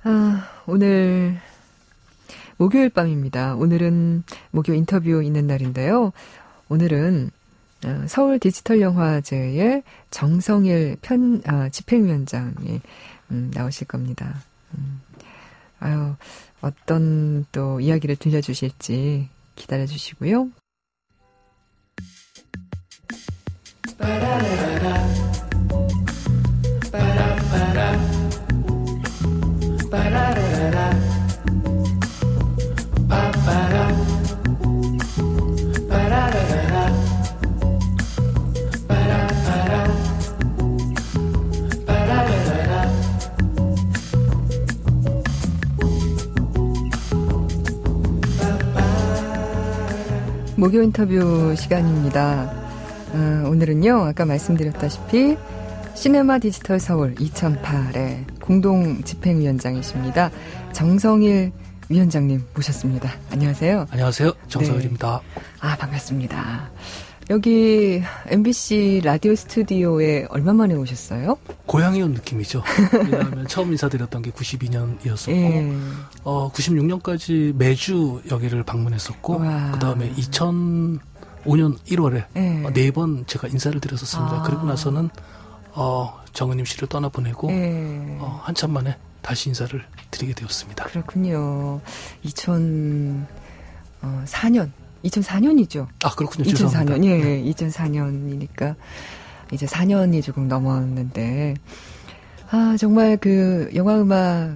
오늘 목요일 밤입니다. 오늘은 목요 인터뷰 있는 날인데요. 오늘은 서울 디지털영화제의 정성일 집행위원장이 나오실 겁니다. 어떤 또 이야기를 들려주실지 기다려주시고요. 목요 인터뷰 시간입니다. 오늘은요, 아까 말씀드렸다시피 시네마 디지털 서울 2008의 공동 집행위원장이십니다. 정성일 위원장님 모셨습니다. 안녕하세요. 안녕하세요. 정성일입니다. 네. 반갑습니다. 여기 MBC 라디오 스튜디오에 얼마 만에 오셨어요? 고향에 온 느낌이죠. 왜냐하면 처음 인사드렸던 게 92년이었었고 96년까지 매주 여기를 방문했었고 그 다음에 2005년 1월에 네 번 제가 인사를 드렸었습니다. 그리고 나서는 정은임 씨를 떠나보내고 한참 만에 다시 인사를 드리게 되었습니다. 그렇군요. 2004년이죠. 그렇군요. 2004년. 예, 2004년이니까 이제 4년이 조금 넘었는데 정말 그 영화음악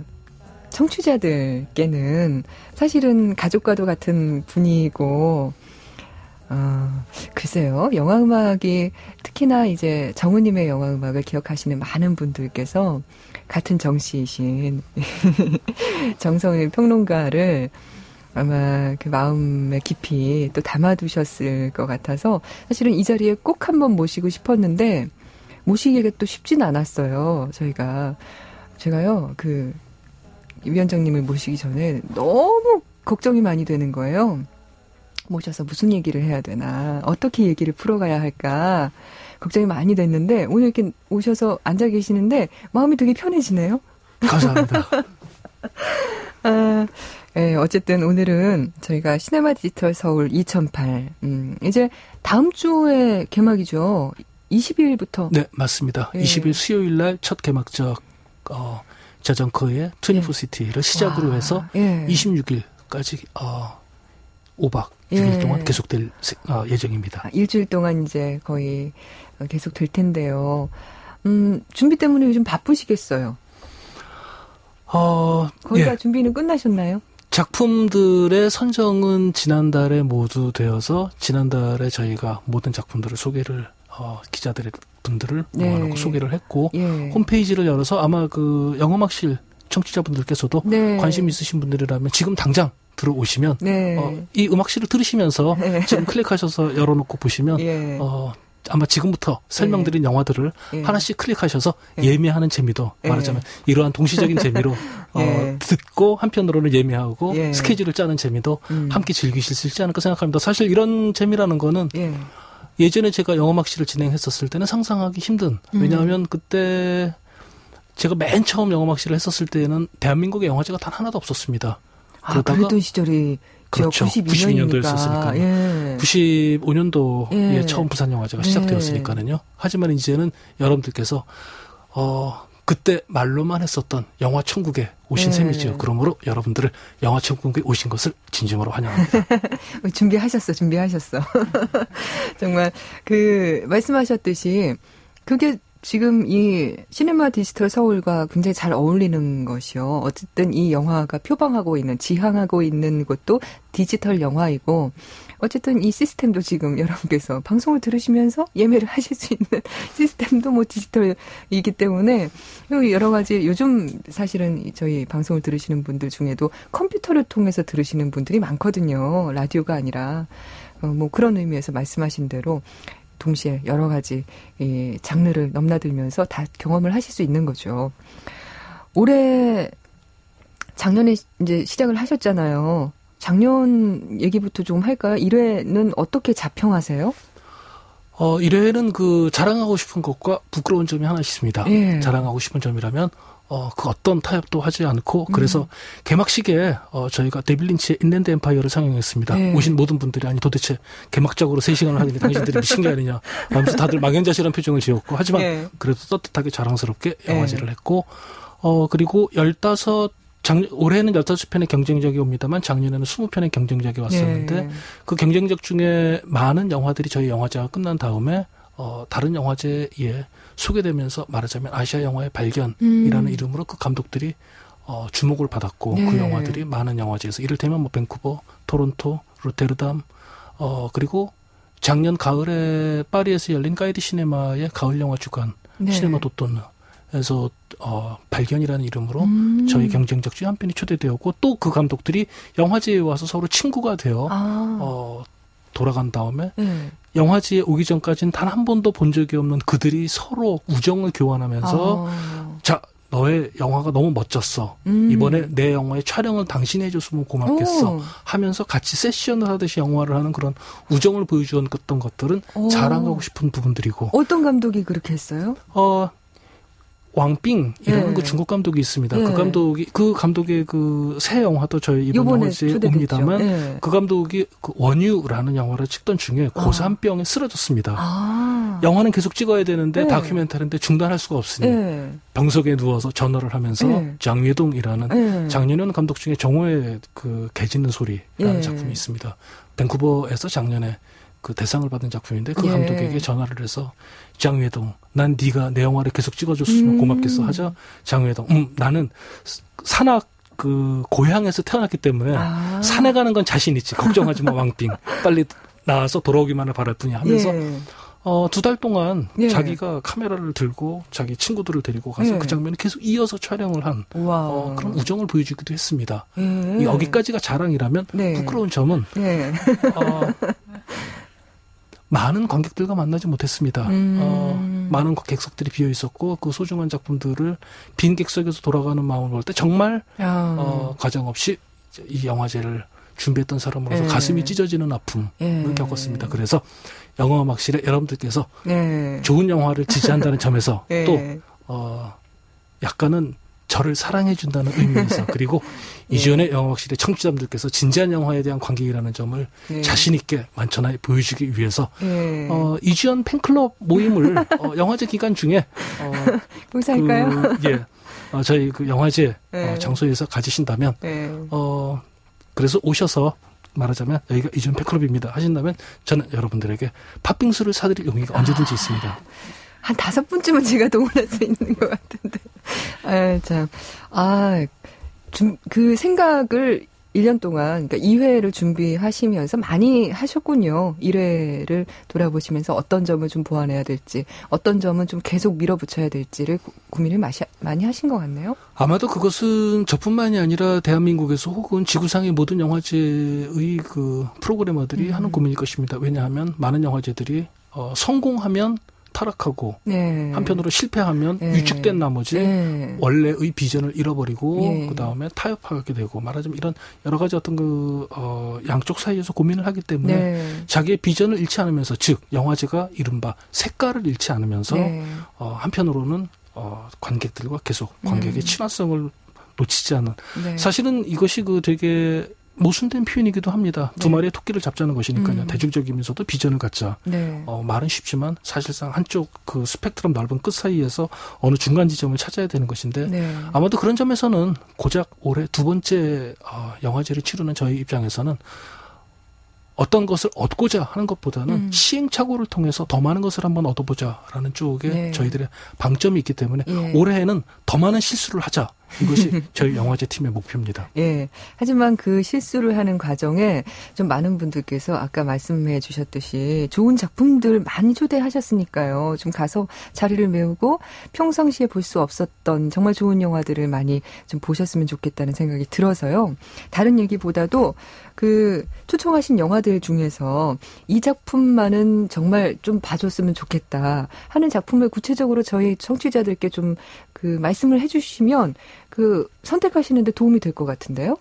청취자들께는 사실은 가족과도 같은 분이고 글쎄요. 영화음악이 특히나 이제 정우님의 영화음악을 기억하시는 많은 분들께서 같은 정씨이신 정성일 평론가를 아마 그 마음에 깊이 또 담아두셨을 것 같아서 사실은 이 자리에 꼭 한번 모시고 싶었는데 모시기가 또 쉽진 않았어요. 제가요 그 위원장님을 모시기 전에 너무 걱정이 많이 되는 거예요. 모셔서 무슨 얘기를 해야 되나, 어떻게 얘기를 풀어가야 할까 걱정이 많이 됐는데 오늘 이렇게 오셔서 앉아 계시는데 마음이 되게 편해지네요. 감사합니다. 네, 어쨌든 오늘은 저희가 시네마 디지털 서울 2008 이제 다음 주에 개막이죠. 20일부터. 네, 맞습니다. 20일 수요일 날 첫 개막작 자전거의 24시티를 시작으로 해서 26일까지 5박 6일 동안 계속될 예정입니다. 일주일 동안 이제 거의 계속될 텐데요. 준비 때문에 요즘 바쁘시겠어요. 거의 다 준비는 끝나셨나요? 작품들의 선정은 지난달에 모두 되어서 지난달에 저희가 모든 작품들을 소개를 기자분들을 모아놓고 소개를 했고 홈페이지를 열어서 아마 그 영음악실 청취자분들께서도 관심 있으신 분들이라면 지금 당장 들어오시면 이 음악실을 들으시면서 지금 클릭하셔서 열어놓고 보시면 아마 지금부터 설명드린 영화들을 하나씩 클릭하셔서 예매하는 재미도 말하자면 이러한 동시적인 재미로 듣고 한편으로는 예매하고 스케줄을 짜는 재미도 함께 즐기실 수 있지 않을까 생각합니다. 사실 이런 재미라는 거는 예전에 제가 영어막실을 진행했었을 때는 상상하기 힘든, 왜냐하면 그때 제가 맨 처음 영어막실을 했었을 때는 대한민국의 영화제가 단 하나도 없었습니다. 그랬던 시절이 그렇죠. 92년도였으니까요. 95년도에 처음 부산영화제가 시작되었으니까요. 하지만 이제는 여러분들께서 그때 말로만 했었던 영화천국에 오신 셈이죠. 그러므로 여러분들을 영화천국에 오신 것을 진심으로 환영합니다. 준비하셨어. 정말 말씀하셨듯이 그게 지금 이 시네마 디지털 서울과 굉장히 잘 어울리는 것이요. 어쨌든 이 영화가 지향하고 있는 곳도 디지털 영화이고, 어쨌든 이 시스템도 지금 여러분께서 방송을 들으시면서 예매를 하실 수 있는 시스템도 뭐 디지털이기 때문에 여러 가지 요즘 사실은 저희 방송을 들으시는 분들 중에도 컴퓨터를 통해서 들으시는 분들이 많거든요. 라디오가 아니라. 뭐 그런 의미에서 말씀하신 대로 동시에 여러 가지 이 장르를 넘나들면서 다 경험을 하실 수 있는 거죠. 작년에 이제 시작을 하셨잖아요. 작년 얘기부터 좀 할까요? 1회는 어떻게 자평하세요? 1회는 자랑하고 싶은 것과 부끄러운 점이 하나 있습니다. 자랑하고 싶은 점이라면, 그 어떤 타협도 하지 않고 그래서 개막식에 저희가 데빌 린치의 인랜드 엠파이어를 상영했습니다. 네. 오신 모든 분들이 아니 도대체 개막작으로 3시간을 하더니 당신들이 미친 게 아니냐 하면서 다들 막연자실한 표정을 지었고 하지만 네. 그래도 떳떳하게 자랑스럽게 영화제를 했고 그리고 올해는 15편의 경쟁작이 옵니다만 작년에는 20편의 경쟁작이 왔었는데 네. 그 경쟁작 중에 많은 영화들이 저희 영화제가 끝난 다음에 다른 영화제에 소개되면서 말하자면 아시아 영화의 발견이라는 이름으로 그 감독들이 주목을 받았고 네. 그 영화들이 많은 영화제에서 이를테면 뭐 밴쿠버, 토론토, 로테르담 그리고 작년 가을에 파리에서 열린 까이드 시네마의 가을 영화 주간 네. 시네마 도톤에서 발견이라는 이름으로 저희 경쟁작 중에 한 편이 초대되었고 또 그 감독들이 영화제에 와서 서로 친구가 되어 돌아간 다음에 영화제에 오기 전까지는 단 한 번도 본 적이 없는 그들이 서로 우정을 교환하면서 자 너의 영화가 너무 멋졌어. 이번에 내 영화의 촬영을 당신이 해줬으면 고맙겠어. 하면서 같이 세션을 하듯이 영화를 하는 그런 우정을 보여주었던 것들은 자랑하고 싶은 부분들이고. 어떤 감독이 그렇게 했어요? 왕빙이라는 그 중국 감독이 있습니다. 그 감독의 그 새 영화도 저희 이번 영화제에 옵니다만 그 감독이 그 원유라는 영화를 찍던 중에 고산병에 쓰러졌습니다. 영화는 계속 찍어야 되는데 다큐멘터리인데 중단할 수가 없으니 병석에 누워서 전화를 하면서 장외동이라는 장윤현 감독 중에 정오의 그 개 짖는 소리라는 작품이 있습니다. 밴쿠버에서 작년에 그 대상을 받은 작품인데 그 감독에게 전화를 해서 장외동 난 네가 내 영화를 계속 찍어줬으면 고맙겠어 하자 장외동 나는 산악 그 고향에서 태어났기 때문에 산에 가는 건 자신 있지 걱정하지 마 왕빙 빨리 나와서 돌아오기만을 바랄 뿐이야 하면서 2달 동안 자기가 카메라를 들고 자기 친구들을 데리고 가서 그 장면을 계속 이어서 촬영을 한 그런 우정을 보여주기도 했습니다. 여기까지가 자랑이라면 부끄러운 점은 많은 관객들과 만나지 못했습니다. 많은 객석들이 비어 있었고 그 소중한 작품들을 빈 객석에서 돌아가는 마음을 볼 때 정말 가정없이 이 영화제를 준비했던 사람으로서 가슴이 찢어지는 아픔을 겪었습니다. 그래서 영화음악실에 여러분들께서 좋은 영화를 지지한다는 점에서 또 약간은 저를 사랑해준다는 의미에서 그리고 이주연의 영화음악실의 청취자분들께서 진지한 영화에 대한 관객이라는 점을 자신 있게 만천하에 보여주기 위해서 이주연 팬클럽 모임을 영화제 기간 중에 봉사할까요? 저희 그 영화제 장소에서 가지신다면 그래서 오셔서 말하자면 여기가 이주연 팬클럽입니다 하신다면 저는 여러분들에게 팥빙수를 사드릴 용의가 언제든지 있습니다. 한 5분쯤은 제가 동원할 수 있는 것 같은데. 그 생각을 1년 동안, 그러니까 2회를 준비하시면서 많이 하셨군요. 1회를 돌아보시면서 어떤 점을 좀 보완해야 될지, 어떤 점은 좀 계속 밀어붙여야 될지를 고민을 많이 하신 것 같네요. 아마도 그것은 저뿐만이 아니라 대한민국에서 혹은 지구상의 모든 영화제의 그 프로그래머들이 하는 고민일 것입니다. 왜냐하면 많은 영화제들이 성공하면 타락하고 한편으로 실패하면 위축된 나머지 원래의 비전을 잃어버리고 그다음에 타협하게 되고 말하자면 이런 여러 가지 어떤 그 양쪽 사이에서 고민을 하기 때문에 자기의 비전을 잃지 않으면서 즉 영화제가 이른바 색깔을 잃지 않으면서 한편으로는 관객들과 계속 관객의 친화성을 놓치지 않는 사실은 이것이 그 되게 모순된 표현이기도 합니다. 두 마리의 토끼를 잡자는 것이니까요. 대중적이면서도 비전을 갖자. 말은 쉽지만 사실상 한쪽 그 스펙트럼 넓은 끝 사이에서 어느 중간 지점을 찾아야 되는 것인데 아마도 그런 점에서는 고작 올해 2번째 영화제를 치르는 저희 입장에서는 어떤 것을 얻고자 하는 것보다는 시행착오를 통해서 더 많은 것을 한번 얻어보자라는 쪽에 저희들의 방점이 있기 때문에 올해에는 더 많은 실수를 하자. 이것이 저희 영화제 팀의 목표입니다. 하지만 그 실수를 하는 과정에 좀 많은 분들께서 아까 말씀해 주셨듯이 좋은 작품들 많이 초대하셨으니까요. 좀 가서 자리를 메우고 평상시에 볼 수 없었던 정말 좋은 영화들을 많이 좀 보셨으면 좋겠다는 생각이 들어서요. 다른 얘기보다도 그 초청하신 영화들 중에서 이 작품만은 정말 좀 봐줬으면 좋겠다 하는 작품을 구체적으로 저희 청취자들께 좀 그 말씀을 해주시면 그 선택하시는데 도움이 될 것 같은데요.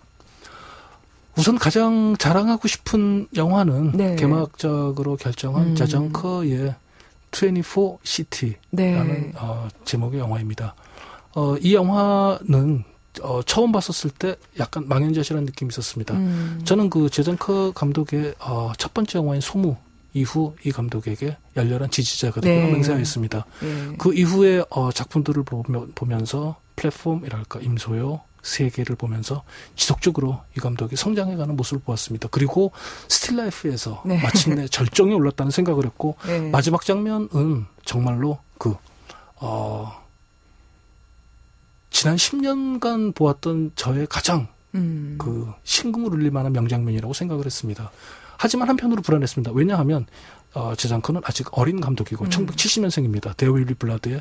우선 가장 자랑하고 싶은 영화는 개막작으로 결정한 자전커의 24시티라는 제목의 영화입니다. 이 영화는 처음 봤었을 때 약간 망연자실한 느낌이 있었습니다. 저는 그 제장커 감독의 첫 번째 영화인 소무 이후 이 감독에게 열렬한 지지자가 되고 맹세하였습니다. 그 이후에 작품들을 보면서 플랫폼이랄까 임소요 세계를 보면서 지속적으로 이 감독이 성장해가는 모습을 보았습니다. 그리고 스틸라이프에서 마침내 절정에 올랐다는 생각을 했고 마지막 장면은 정말로 지난 10년간 보았던 저의 가장 그 심금을 울릴 만한 명장면이라고 생각을 했습니다. 하지만 한편으로 불안했습니다. 왜냐하면 제장커는 아직 어린 감독이고 1970년생입니다. 데어 윌리 블라드의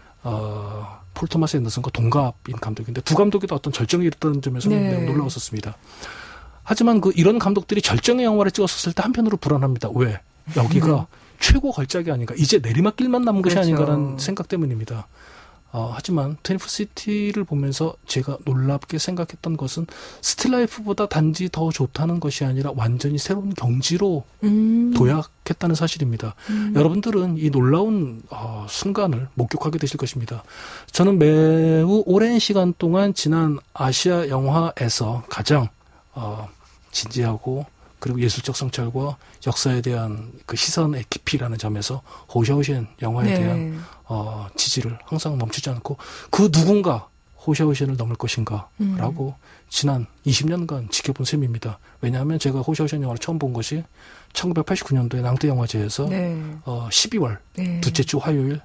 폴 토마스 앤더슨과 동갑인 감독인데 두 감독이 다 어떤 절정에 이르렀다는 점에서 매우 놀라웠었습니다. 하지만 이런 감독들이 절정의 영화를 찍었을 때 한편으로 불안합니다. 왜? 여기가 최고 걸작이 아닌가. 이제 내리막길만 남은 것이 아닌가라는 생각 때문입니다. 하지만 24시티를 보면서 제가 놀랍게 생각했던 것은 스틸라이프보다 단지 더 좋다는 것이 아니라 완전히 새로운 경지로 도약했다는 사실입니다. 여러분들은 이 놀라운 순간을 목격하게 되실 것입니다. 저는 매우 오랜 시간 동안 지난 아시아 영화에서 가장 진지하고 그리고 예술적 성찰과 역사에 대한 그 시선의 깊이라는 점에서 호샤오시엔 영화에 대한 지지를 항상 멈추지 않고 그 누군가 호샤오시엔을 넘을 것인가라고 지난 20년간 지켜본 셈입니다. 왜냐하면 제가 호샤오시엔 영화를 처음 본 것이 1989년도에 낭떠 영화제에서 12월 둘째 주 화요일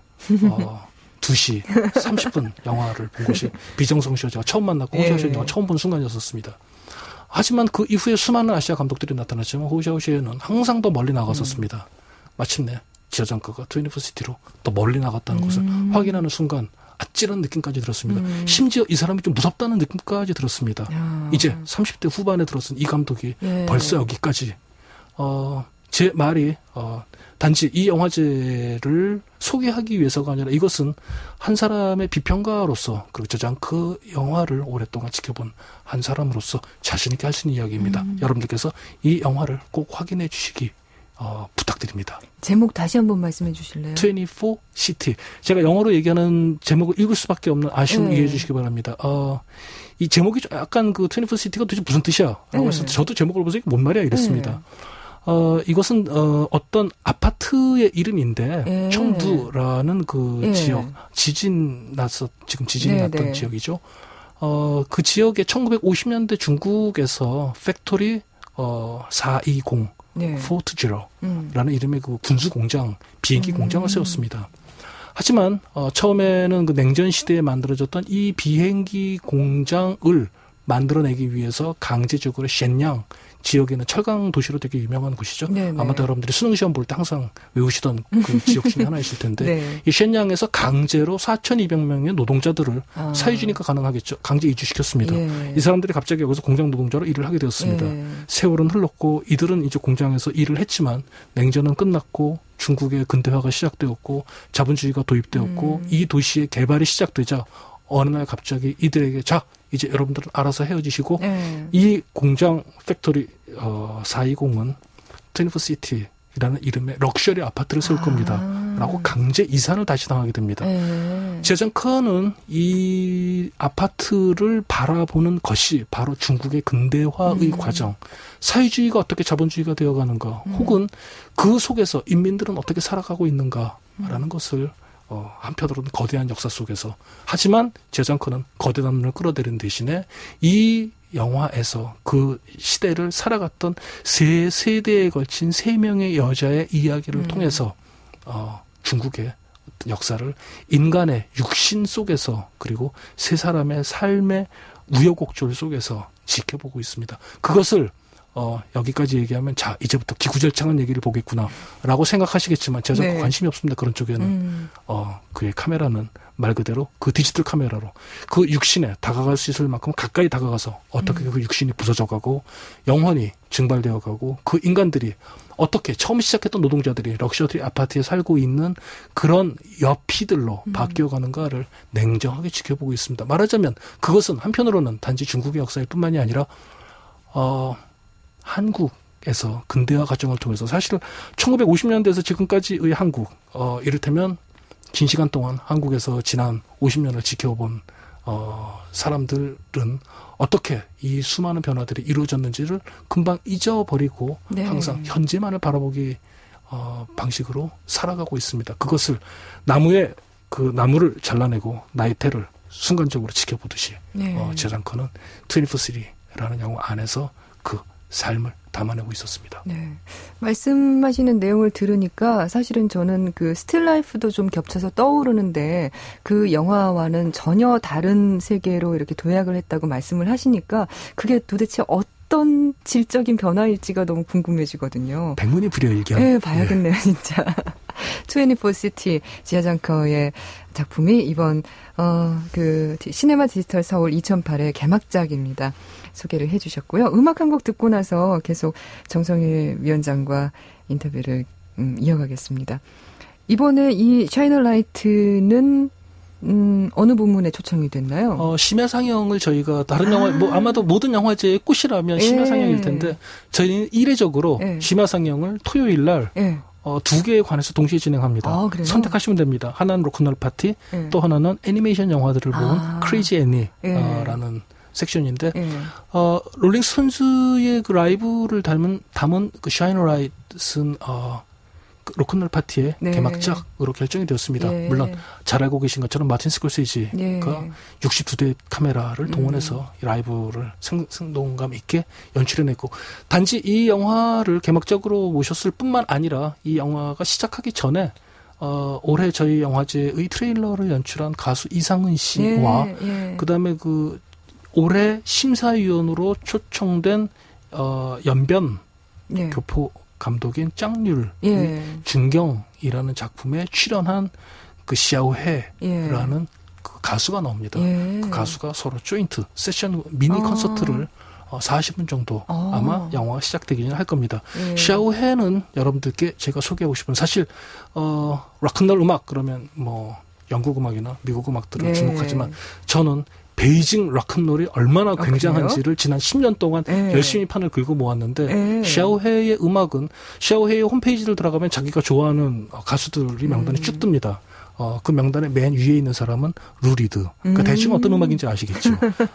2시 30분 영화를 본 것이 비정성 씨와 제가 처음 만났고 호샤오시엔 영화 처음 본 순간이었습니다. 하지만 그 이후에 수많은 아시아 감독들이 나타났지만 호샤오시엔은 항상 더 멀리 나갔었습니다. 마침내 제장커가 24시티로 더 멀리 나갔다는 것을 확인하는 순간 아찔한 느낌까지 들었습니다. 심지어 이 사람이 좀 무섭다는 느낌까지 들었습니다. 이제 30대 후반에 들어선 이 감독이 벌써 여기까지 제 말이 단지 이 영화제를 소개하기 위해서가 아니라 이것은 한 사람의 비평가로서 그리고 제장커 영화를 오랫동안 지켜본 한 사람으로서 자신 있게 할 수 있는 이야기입니다. 여러분들께서 이 영화를 꼭 확인해 주시기 부탁드립니다. 제목 다시 한번 말씀해 주실래요? 24시티. 제가 영어로 얘기하는 제목을 읽을 수밖에 없는 아쉬움 이해해 주시기 바랍니다. 이 제목이 약간 그 24시티가 도대체 무슨 뜻이야? 라고 해서 저도 제목을 보면서 이게 뭔 말이야? 이랬습니다. 이것은 어떤 아파트의 이름인데 청두라는 그 지역, 지진이 났던 지역이죠. 그 지역에 1950년대 중국에서 팩토리 420 포트 제로라는 이름의 그 군수 공장, 비행기 공장을 세웠습니다. 하지만 처음에는 그 냉전 시대에 만들어졌던 이 비행기 공장을 만들어내기 위해서 강제적으로 셴양 지역에는 철강 도시로 되게 유명한 곳이죠. 아마도 여러분들이 수능 시험 볼 때 항상 외우시던 그 지역 중에 하나이실 텐데 이 셴양에서 강제로 4,200명의 노동자들을 사회주의니까 가능하겠죠. 강제 이주시켰습니다. 이 사람들이 갑자기 여기서 공장 노동자로 일을 하게 되었습니다. 세월은 흘렀고 이들은 이제 공장에서 일을 했지만 냉전은 끝났고 중국의 근대화가 시작되었고 자본주의가 도입되었고 이 도시의 개발이 시작되자 어느 날 갑자기 이들에게 자 이제 여러분들은 알아서 헤어지시고 이 공장 팩토리 420은 24시티라는 이름의 럭셔리 아파트를 세울 겁니다. 라고 강제 이산을 다시 당하게 됩니다. 제장커는 이 아파트를 바라보는 것이 바로 중국의 근대화의 과정, 사회주의가 어떻게 자본주의가 되어가는가, 혹은 그 속에서 인민들은 어떻게 살아가고 있는가라는 것을 한편으로는 거대한 역사 속에서 하지만 제장커는 거대한 눈을 끌어들이는 대신에 이 영화에서 그 시대를 살아갔던 세 세대에 걸친 3명의 여자의 이야기를 통해서 중국의 역사를 인간의 육신 속에서 그리고 세 사람의 삶의 우여곡절 속에서 지켜보고 있습니다. 그것을 여기까지 얘기하면 자 이제부터 기구절창한 얘기를 보겠구나 라고 생각하시겠지만 제가 관심이 없습니다. 그런 쪽에는 그의 카메라는 말 그대로 그 디지털 카메라로 그 육신에 다가갈 수 있을 만큼 가까이 다가가서 어떻게 그 육신이 부서져가고 영혼이 증발되어가고 그 인간들이 어떻게 처음 시작했던 노동자들이 럭셔리 아파트에 살고 있는 그런 여피들로 바뀌어가는가를 냉정하게 지켜보고 있습니다. 말하자면 그것은 한편으로는 단지 중국의 역사일 뿐만이 아니라 한국에서 근대화 과정을 통해서 사실 1950년대에서 지금까지의 한국, 이를테면 긴 시간 동안 한국에서 지난 50년을 지켜본 사람들은 어떻게 이 수많은 변화들이 이루어졌는지를 금방 잊어버리고 네. 항상 현재만을 바라보기 방식으로 살아가고 있습니다. 그것을 나무를 잘라내고 나의 태를 순간적으로 지켜보듯이 네. 지아장커는 24시티라는 영화 안에서 그 삶을 담아내고 있었습니다. 네. 말씀하시는 내용을 들으니까 사실은 저는 그 스틸라이프도 좀 겹쳐서 떠오르는데 그 영화와는 전혀 다른 세계로 이렇게 도약을 했다고 말씀을 하시니까 그게 도대체 어떤 질적인 변화일지가 너무 궁금해지거든요. 백문이 불여일견. 네, 봐야겠네요, 네. 진짜. 24시티 지아장커의 작품이 이번 그 시네마 디지털 서울 2008의 개막작입니다. 소개를 해주셨고요. 음악 한 곡 듣고 나서 계속 정성일 위원장과 인터뷰를 이어가겠습니다. 이번에 이 샤이너 라이트는 어느 부문에 초청이 됐나요? 심야 상영을 저희가 다른 영화, 아마도 모든 영화제의 꽃이라면 심야 상영일 텐데 저희는 이례적으로 심야 상영을 토요일 날 2개에 관해서 동시에 진행합니다. 선택하시면 됩니다. 하나는 로큰롤 파티, 또 하나는 애니메이션 영화들을 본 크레이지 애니라는 섹션인데 롤링스톤즈의 그 라이브를 담은 그 샤이너 라이트는 그 로큰롤 파티의 개막작으로 결정이 되었습니다. 물론 잘 알고 계신 것처럼 마틴 스콜세지가 62대 카메라를 동원해서 이 라이브를 생동감 있게 연출해냈고 단지 이 영화를 개막적으로 모셨을 뿐만 아니라 이 영화가 시작하기 전에 올해 저희 영화제의 트레일러를 연출한 가수 이상은 씨와 그다음에 그 올해 심사위원으로 초청된 연변 교포 감독인 짱률 준경이라는 작품에 출연한 그 시아오해라는 그 가수가 나옵니다. 그 가수가 서로 조인트 세션 미니 콘서트를 40분 정도 아마 영화가 시작되기 전에 할 겁니다. 시아오해는 여러분들께 제가 소개하고 싶은 사실 락큰롤 음악 그러면 뭐 영국 음악이나 미국 음악들을 주목하지만 저는 베이징 락큰롤이 얼마나 굉장한지를 지난 10년 동안 열심히 판을 긁어 모았는데 샤오헤이의 음악은 샤오헤이의 홈페이지를 들어가면 자기가 좋아하는 가수들이 명단에 쭉 뜹니다. 그 명단의 맨 위에 있는 사람은 루리드. 그러니까 대충 어떤 음악인지 아시겠죠.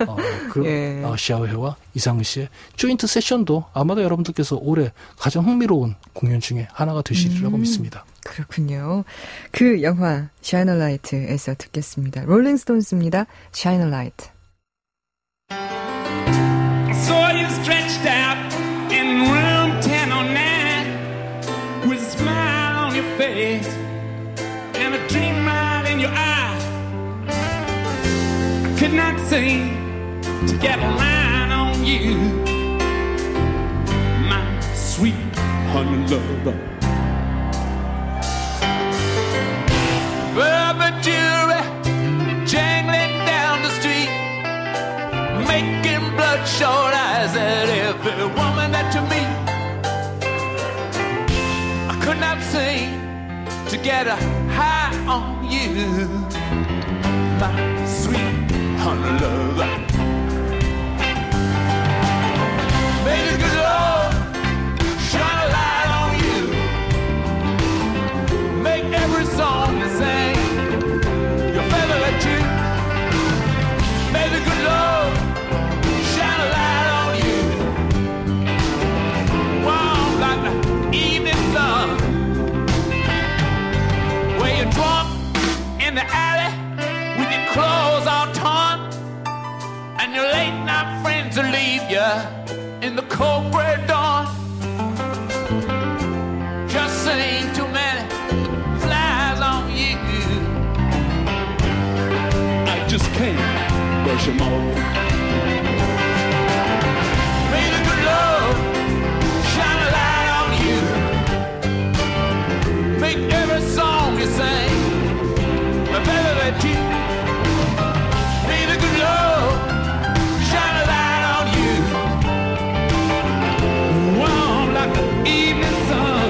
샤오헤이와 이상은 씨의 조인트 세션도 아마도 여러분들께서 올해 가장 흥미로운 공연 중에 하나가 되시리라고 믿습니다. 그렇군요. 그 영화 샤이너 라이트에서 듣겠습니다. 롤링스톤스입니다. 샤이너 라이트. I saw you stretched out in room 1009 with a smile on your face and a dream right in your eye. I could not seem to get a line on you, my sweet honey lover. Rubber jewelry jangling down the street, making bloodshot eyes at every woman that you meet. I could not seem to get a high on you, my sweet honey lover. May the good Lord shine a light on you, make every song the same. Your favorite tune. May the good Lord shine a light on you, warm like the evening sun. Where you're drunk in the alley with your clothes all torn, and your late night friends will leave you in the cold gray dawn. Just sing too many flies on you, I just can't brush them off. May the good Lord shine a light on you, make every song you sing my favorite tune. May the good Lord shine a light on you, warm like the evening sun.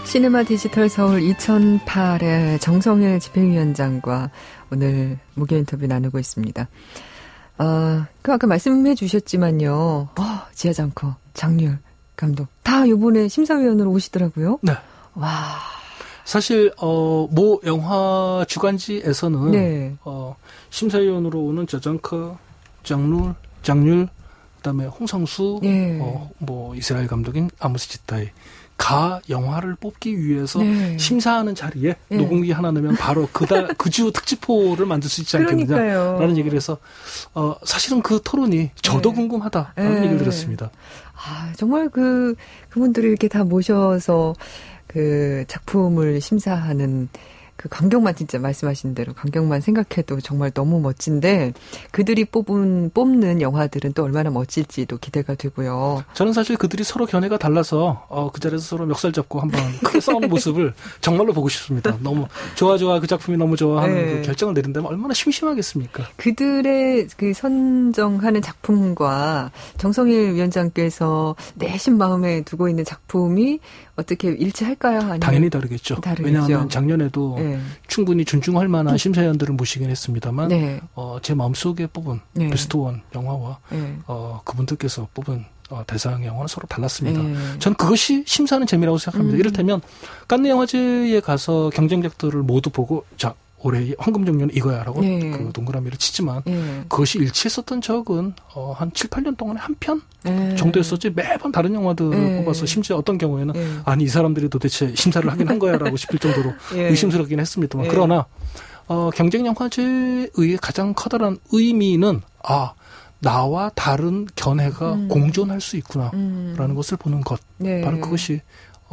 시네마 디지털 서울 2008의 정성일 집행위원장과 오늘 목요 인터뷰 나누고 있습니다. 그 아까 말씀해 주셨지만요. 지하장커, 장률 감독 다 이번에 심사위원으로 오시더라고요. 네. 와. 사실 모 영화 주간지에서는 네. 심사위원으로 오는 지하장커, 장률 그다음에 홍상수, 네. 뭐 이스라엘 감독인 아모스 지타이 가 영화를 뽑기 위해서 네. 심사하는 자리에 네. 녹음기 하나 넣으면 바로 그 주 특집호를 만들 수 있지 않겠느냐라는 얘기를 해서 사실은 그 토론이 저도 네. 궁금하다라는 얘기를 들었습니다. 정말 그분들을 이렇게 다 모셔서 그 작품을 심사하는 그 광경만 진짜 말씀하신 대로 광경만 생각해도 정말 너무 멋진데 그들이 뽑는 영화들은 또 얼마나 멋질지도 기대가 되고요. 저는 사실 그들이 서로 견해가 달라서 그 자리에서 서로 멱살 잡고 한번 크게 싸우는 모습을 정말로 보고 싶습니다. 너무 좋아 그 작품이 너무 좋아 하는 네. 그 결정을 내린다면 얼마나 심심하겠습니까? 그들의 그 선정하는 작품과 정성일 위원장께서 내심 마음에 두고 있는 작품이 어떻게 일치할까요? 아니면 당연히 다르겠죠. 왜냐하면 작년에도 네. 충분히 존중할 만한 심사위원들을 모시긴 했습니다만 네. 제 마음속에 뽑은 네. 베스트 원 영화와 네. 그분들께서 뽑은 대상 영화는 서로 달랐습니다. 네. 전 그것이 심사하는 재미라고 생각합니다. 이를테면 칸느 영화제에 가서 경쟁작들을 모두 보고 자 올해 황금정렬은 이거야라고 네. 그 동그라미를 치지만 네. 그것이 일치했었던 적은 한 7, 8년 동안에 한 편 네. 정도였었지 매번 다른 영화들을 네. 뽑아서 심지어 어떤 경우에는 네. 아니 이 사람들이 도대체 심사를 하긴 한 거야라고 싶을 정도로 네. 의심스럽긴 했습니다만 네. 그러나 경쟁 영화제의 가장 커다란 의미는 나와 다른 견해가 공존할 수 있구나라는 것을 보는 것. 네. 바로 그것이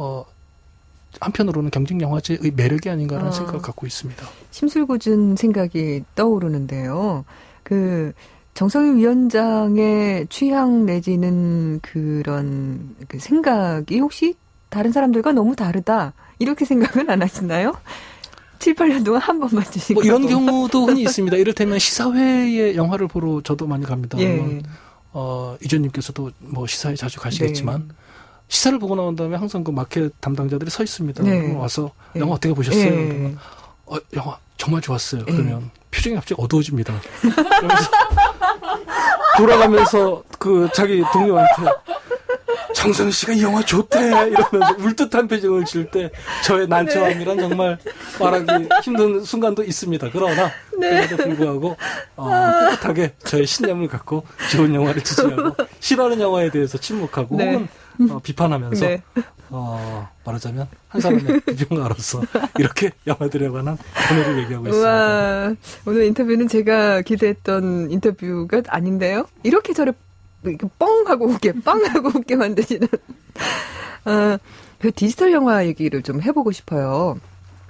한편으로는 경쟁 영화제의 매력이 아닌가라는 생각을 갖고 있습니다. 심술궂은 생각이 떠오르는데요. 그 정성일 위원장의 취향 내지는 그런 그 생각이 혹시 다른 사람들과 너무 다르다 이렇게 생각은 안 하시나요? 7, 8년 동안 한 번만 주시고. 이런 경우도 흔히 있습니다. 이를테면 시사회에 영화를 보러 저도 많이 갑니다. 예. 이전님께서도 뭐 시사회 자주 가시겠지만 네. 시사를 보고 나온 다음에 항상 그 마켓 담당자들이 서 있습니다. 네. 와서 네. 영화 어떻게 보셨어요? 네. 영화 정말 좋았어요. 네. 그러면 표정이 갑자기 어두워집니다. 그러면서 돌아가면서 그 자기 동료한테 정선 씨가 이 영화 좋대 이러면서 울듯한 표정을 지을 때 저의 난처함이란 정말 말하기 힘든 순간도 있습니다. 그러나 그에도 불구하고 꿋꿋하게 저의 신념을 갖고 좋은 영화를 지지하고 싫어하는 영화에 대해서 침묵하고 혹은 비판하면서 말하자면 한 사람의 비평가로서 이렇게 영화들에 관한 견해를 얘기하고 있습니다. 우와, 오늘 인터뷰는 제가 기대했던 인터뷰가 아닌데요. 이렇게 저를 뻥하고 웃게 만드시는. 그 디지털 영화 얘기를 좀 해보고 싶어요.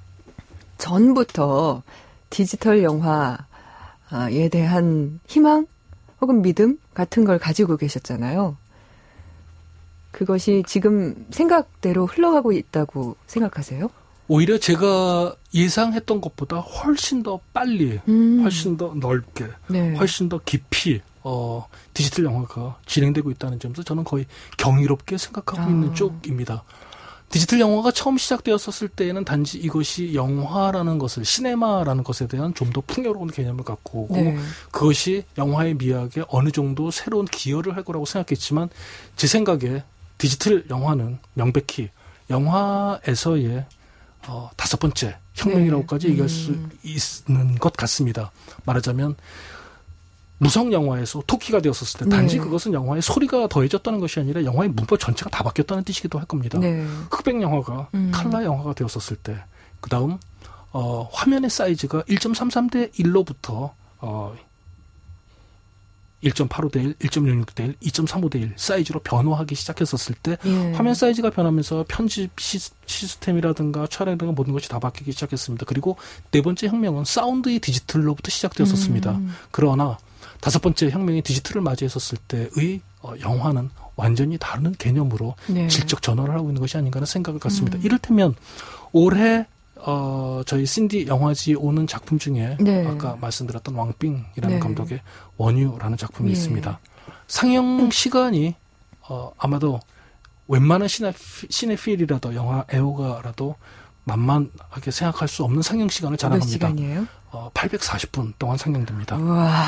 전부터 디지털 영화에 대한 희망 혹은 믿음 같은 걸 가지고 계셨잖아요. 그것이 지금 생각대로 흘러가고 있다고 생각하세요? 오히려 제가 예상했던 것보다 훨씬 더 빨리, 훨씬 더 넓게, 네. 훨씬 더 깊이 디지털 영화가 진행되고 있다는 점에서 저는 거의 경이롭게 생각하고 있는 쪽입니다. 디지털 영화가 처음 시작되었었을 때에는 단지 이것이 영화라는 것을, 시네마라는 것에 대한 좀 더 풍요로운 개념을 갖고 오고 네. 그것이 영화의 미학에 어느 정도 새로운 기여를 할 거라고 생각했지만 제 생각에 디지털 영화는 명백히 영화에서의 다섯 번째 혁명이라고까지 얘기할 수 있는 것 같습니다. 말하자면 무성 영화에서 토끼가 되었었을 때 단지 그것은 영화의 소리가 더해졌다는 것이 아니라 영화의 문법 전체가 다 바뀌었다는 뜻이기도 할 겁니다. 네. 흑백 영화가 칼라 영화가 되었었을 때 그 다음 화면의 사이즈가 1.33대 1로부터 1.85대 1, 1.66대 1, 2.35대 1 사이즈로 변화하기 시작했었을 때 화면 사이즈가 변하면서 편집 시스템이라든가 촬영이라든가 모든 것이 다 바뀌기 시작했습니다. 그리고 네 번째 혁명은 사운드의 디지털로부터 시작되었었습니다. 그러나 다섯 번째 혁명이 디지털을 맞이했었을 때의 영화는 완전히 다른 개념으로 질적 전환을 하고 있는 것이 아닌가 하는 생각을 갖습니다. 이를테면 올해 저희 신디 영화지에 오는 작품 중에 아까 말씀드렸던 왕빙이라는 감독의 원유라는 작품이 있습니다. 상영 시간이 아마도 웬만한 시네필이라도 영화 애호가라도 만만하게 생각할 수 없는 상영 시간을 자랑합니다. 몇 시간이에요? 840분 동안 상영됩니다. 우와.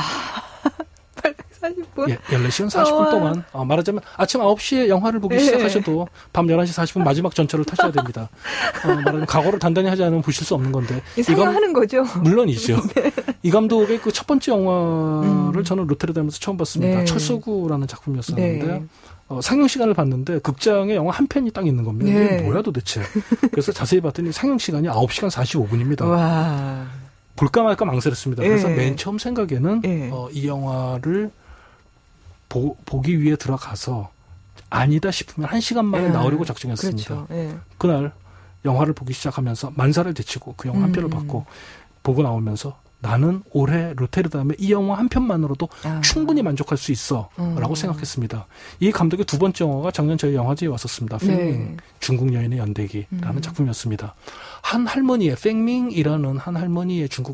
840분? 예, 14시간 40분 동안 말하자면 아침 9시에 영화를 보기 시작하셔도 밤 11시 40분 마지막 전철을 타셔야 됩니다. 말하자면 각오를 단단히 하지 않으면 보실 수 없는 건데. 상영하는 거죠? 물론이죠. 네. 이 감독의 그 첫 번째 영화를 저는 로테르담에서 처음 봤습니다. 네. 철서구라는 작품이었었는데 네. 상영 시간을 봤는데 극장에 영화 한 편이 딱 있는 겁니다. 네. 이게 뭐야 도대체. 그래서 자세히 봤더니 상영 시간이 9시간 45분입니다. 와. 볼까 말까 망설였습니다. 그래서 맨 처음 생각에는 예. 이 영화를 보기 위해 들어가서 아니다 싶으면 1시간 만에 나오려고 작정했습니다. 그렇죠. 예. 그날 영화를 보기 시작하면서 만사를 제치고 그 영화 한 편을 받고 보고 나오면서 나는 올해 로테르담의 이 영화 한 편만으로도 충분히 만족할 수 있어 라고 생각했습니다. 이 감독의 두 번째 영화가 작년 저희 영화제에 왔었습니다. 팽밍, 중국 여인의 연대기라는 작품이었습니다. 한 할머니의, 팽밍이라는 한 할머니의 중국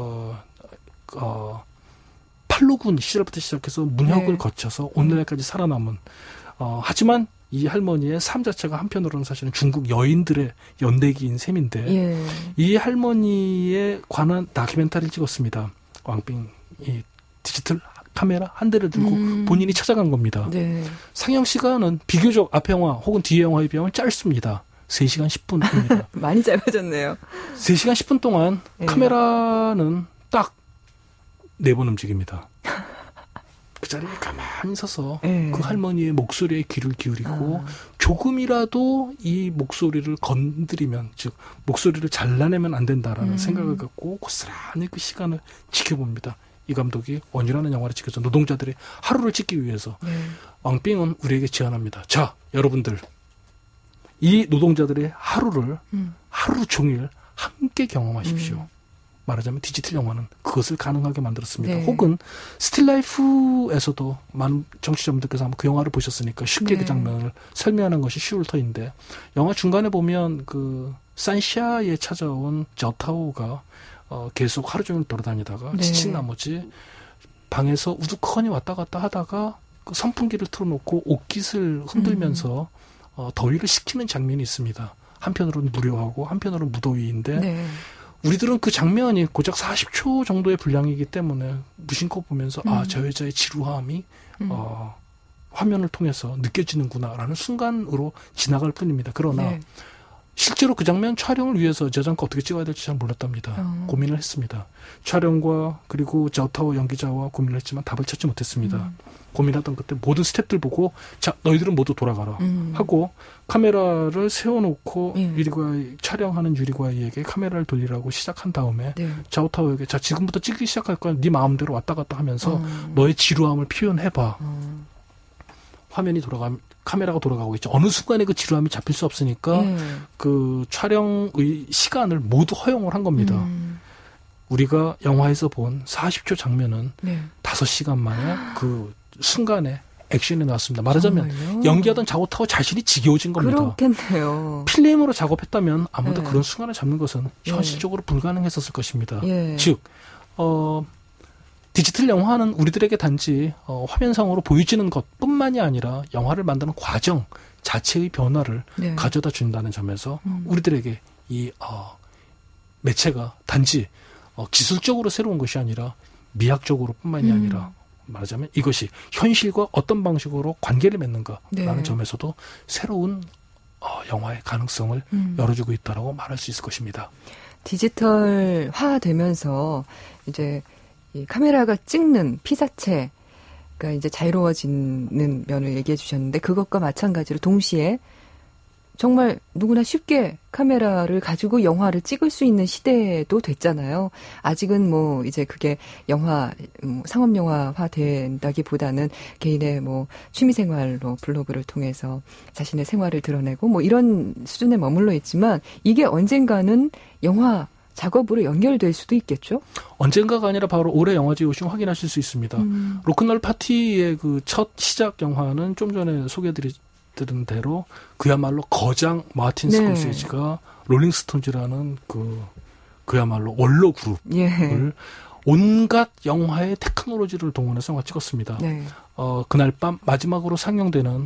팔로군 시절부터 시작해서 문혁을 거쳐서 오늘날까지 살아남은 하지만 이 할머니의 삶 자체가 한편으로는 사실은 중국 여인들의 연대기인 셈인데 이 할머니에 관한 다큐멘터리를 찍었습니다. 왕빙이 디지털 카메라 한 대를 들고 본인이 찾아간 겁니다. 네. 상영 시간은 비교적 앞 영화 혹은 뒤에 영화에 비하면 짧습니다. 3시간 10분입니다. 많이 짧아졌네요. 3시간 10분 동안 카메라는 딱 4번 움직입니다. 그 자리에 가만히 서서 그 할머니의 목소리에 귀를 기울이고 조금이라도 이 목소리를 건드리면, 즉 목소리를 잘라내면 안 된다라는 생각을 갖고 고스란히 그 시간을 지켜봅니다. 이 감독이 원이라는 영화를 찍어서 노동자들의 하루를 찍기 위해서 왕빙은 우리에게 제안합니다. 자, 여러분들 이 노동자들의 하루를 하루 종일 함께 경험하십시오. 말하자면 디지털 영화는 그것을 가능하게 만들었습니다. 네. 혹은 스틸라이프에서도 많은 청취자분들께서 아마 그 영화를 보셨으니까 쉽게 그 장면을 설명하는 것이 쉬울 터인데, 영화 중간에 보면 그 산샤에 찾아온 저타오가 계속 하루 종일 돌아다니다가 지친 나머지 방에서 우두커니 왔다 갔다 하다가 그 선풍기를 틀어놓고 옷깃을 흔들면서 더위를 식히는 장면이 있습니다. 한편으로는 무료하고 한편으로는 무더위인데 우리들은 그 장면이 고작 40초 정도의 분량이기 때문에 무심코 보면서 저 여자의 지루함이 화면을 통해서 느껴지는구나라는 순간으로 지나갈 뿐입니다. 그러나 실제로 그 장면 촬영을 위해서 저자가 어떻게 찍어야 될지 잘 몰랐답니다. 고민을 했습니다. 촬영과 그리고 저타오 연기자와 고민을 했지만 답을 찾지 못했습니다. 고민하던 그때 모든 스태프들 보고 자, 너희들은 모두 돌아가라 하고 카메라를 세워놓고 촬영하는 유리과이에게 카메라를 돌리라고 시작한 다음에 자오타오에게 자, 지금부터 찍기 시작할 거야. 네 마음대로 왔다 갔다 하면서 너의 지루함을 표현해봐. 화면이 카메라가 돌아가고 있죠. 어느 순간에 그 지루함이 잡힐 수 없으니까 그 촬영의 시간을 모두 허용을 한 겁니다. 우리가 영화에서 본 40초 장면은 5시간 만에 그 순간에 액션이 나왔습니다. 말하자면 정말요? 연기하던 자오타오 자신이 지겨워진 겁니다. 그렇겠네요. 필름으로 작업했다면 아무도 그런 순간을 잡는 것은 현실적으로 불가능했었을 것입니다. 즉 디지털 영화는 우리들에게 단지 화면상으로 보여지는 것뿐만이 아니라 영화를 만드는 과정 자체의 변화를 가져다 준다는 점에서 우리들에게 이 매체가 단지 기술적으로 새로운 것이 아니라 미학적으로 뿐만이 아니라 말하자면 이것이 현실과 어떤 방식으로 관계를 맺는가라는 점에서도 새로운 영화의 가능성을 열어주고 있다라고 말할 수 있을 것입니다. 디지털화 되면서 이제 이 카메라가 찍는 피사체가 이제 자유로워지는 면을 얘기해 주셨는데, 그것과 마찬가지로 동시에 정말 누구나 쉽게 카메라를 가지고 영화를 찍을 수 있는 시대도 됐잖아요. 아직은 뭐 이제 그게 상업 영화화 된다기보다는 개인의 뭐 취미생활로 블로그를 통해서 자신의 생활을 드러내고 뭐 이런 수준에 머물러 있지만, 이게 언젠가는 영화 작업으로 연결될 수도 있겠죠? 언젠가가 아니라 바로 올해 영화제에 오시면 확인하실 수 있습니다. 로큰롤 파티의 그 첫 시작 영화는 좀 전에 소개해드린 대로 그야말로 거장 마틴 스콜세지가 롤링스톤즈라는 그야말로 원로 그룹을 온갖 영화의 테크놀로지를 동원해서 영화 찍었습니다. 그날 밤 마지막으로 상영되는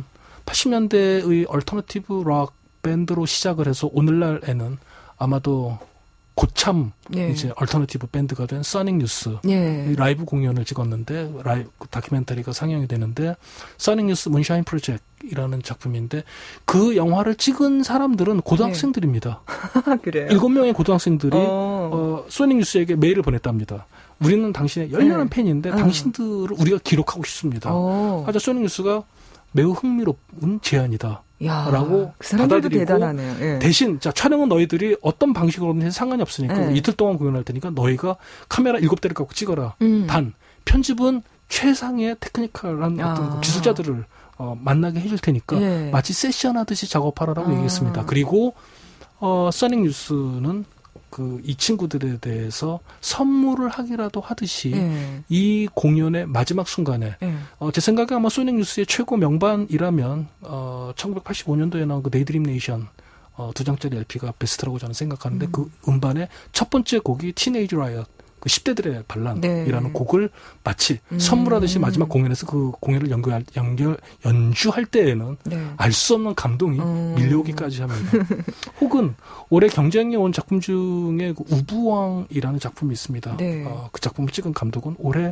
80년대의 얼터너티브 락 밴드로 시작을 해서 오늘날에는 아마도 고참 이제 얼터너티브 밴드가 된 써닝 뉴스 라이브 공연을 찍었는데 다큐멘터리가 상영이 되는데 써닝 뉴스 문샤인 프로젝트이라는 작품인데 그 영화를 찍은 사람들은 고등학생들입니다. 그래요? 7명의 고등학생들이 써닝 뉴스에게 메일을 보냈답니다. 우리는 당신의 열렬한 팬인데 당신들을 우리가 기록하고 싶습니다. 하자 써닝 뉴스가 매우 흥미로운 제안이다. 라고 그 사람들도 받아들이고 대단하네요. 대신 자 촬영은 너희들이 어떤 방식으로든 상관이 없으니까 이틀 동안 공연할 테니까 너희가 카메라 7대를 갖고 찍어라. 단 편집은 최상의 테크니컬한 어떤 그 기술자들을 만나게 해줄 테니까 마치 세션 하듯이 작업하라라고 얘기했습니다. 그리고 써닝 뉴스는 이 친구들에 대해서 선물을 하기라도 하듯이 이 공연의 마지막 순간에 제 생각에 아마 써닝 뉴스의 최고 명반이라면 1985년도에 나온 그 데이드림 네이션 2장짜리 LP가 베스트라고 저는 생각하는데 그 음반의 첫 번째 곡이 티네이지 라이엇 그 10대들의 반란이라는 곡을 마치 선물하듯이 마지막 공연에서 그 공연을 연주할 때에는 알 수 없는 감동이 밀려오기까지 합니다. 혹은 올해 경쟁에 온 작품 중에 그 우부왕이라는 작품이 있습니다. 그 작품을 찍은 감독은 올해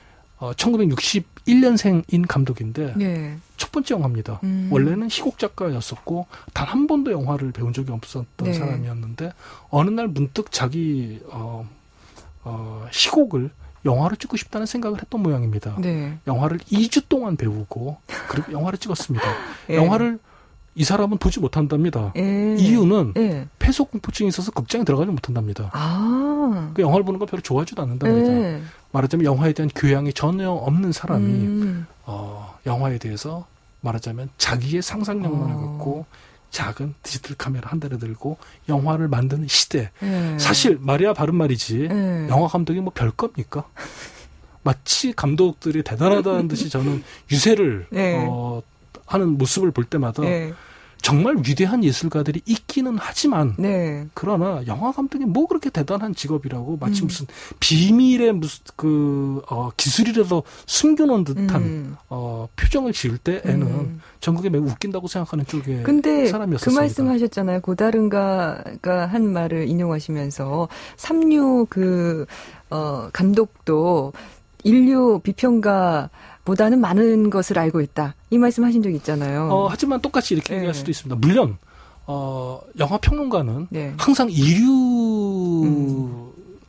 1961년생인 감독인데 첫 번째 영화입니다. 원래는 희곡 작가였었고 단 한 번도 영화를 배운 적이 없었던 사람이었는데 어느 날 문득 자기 희곡을 영화로 찍고 싶다는 생각을 했던 모양입니다. 영화를 2주 동안 배우고 그리고 영화를 찍었습니다. 영화를 이 사람은 보지 못한답니다. 이유는 폐소공포증이 있어서 극장에 들어가지 못한답니다. 그 영화를 보는 걸 별로 좋아하지도 않는답니다. 말하자면 영화에 대한 교양이 전혀 없는 사람이 영화에 대해서 말하자면 자기의 상상력만을 갖고 작은 디지털 카메라 한 대를 들고 영화를 만드는 시대. 사실 말이야 바른 말이지. 영화 감독이 뭐 별겁니까? 마치 감독들이 대단하다는 듯이 저는 유세를 하는 모습을 볼 때마다 정말 위대한 예술가들이 있기는 하지만 그러나 영화 감독이 뭐 그렇게 대단한 직업이라고 마치 무슨 비밀의 무슨 기술이라도 숨겨놓은 듯한 표정을 지을 때에는 전국에 매우 웃긴다고 생각하는 쪽의 사람이었습니다. 그 말씀하셨잖아요. 고다른가가 한 말을 인용하시면서 삼류 감독도 인류 비평가 보다는 많은 것을 알고 있다. 이 말씀하신 적 있잖아요. 하지만 똑같이 이렇게 얘기할 수도 있습니다. 물론 영화 평론가는 항상 이류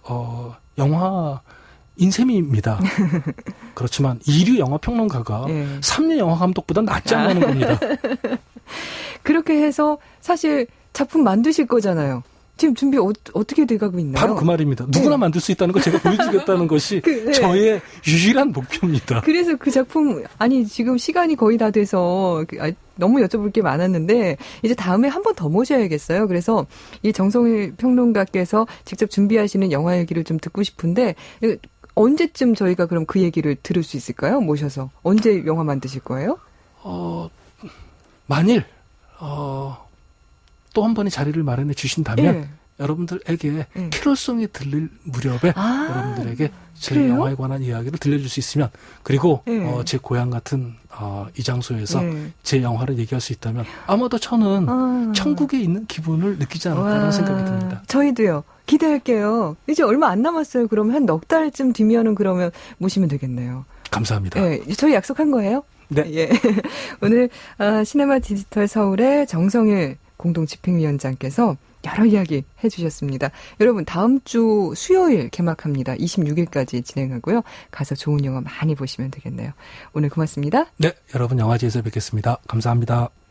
영화인 셈입니다. 그렇지만 이류 영화 평론가가 3류 영화 감독보다 낫지 않는 겁니다. 그렇게 해서 사실 작품 만드실 거잖아요. 지금 준비 어떻게 돼가고 있나요? 바로 그 말입니다. 누구나 만들 수 있다는 거 제가 보여주겠다는 것이 저의 유일한 목표입니다. 그래서 그 작품 지금 시간이 거의 다 돼서 너무 여쭤볼 게 많았는데 이제 다음에 한 번 더 모셔야겠어요. 그래서 이 정성일 평론가께서 직접 준비하시는 영화 얘기를 좀 듣고 싶은데 언제쯤 저희가 그럼 그 얘기를 들을 수 있을까요? 모셔서 언제 영화 만드실 거예요? 만일 또 한 번의 자리를 마련해 주신다면 여러분들에게 캐롤송이 들릴 무렵에 여러분들에게 제 영화에 관한 이야기를 들려줄 수 있으면 그리고 제 고향 같은 이 장소에서 제 영화를 얘기할 수 있다면 아마도 저는 천국에 있는 기분을 느끼지 않을까라는 생각이 듭니다. 저희도요. 기대할게요. 이제 얼마 안 남았어요. 그러면 한 넉 달쯤 뒤면은 그러면 모시면 되겠네요. 감사합니다. 저희 약속한 거예요? 네. 오늘 시네마 디지털 서울의 정성일 공동집행위원장께서 여러 이야기 해주셨습니다. 여러분 다음 주 수요일 개막합니다. 26일까지 진행하고요. 가서 좋은 영화 많이 보시면 되겠네요. 오늘 고맙습니다. 네, 여러분 영화제에서 뵙겠습니다. 감사합니다.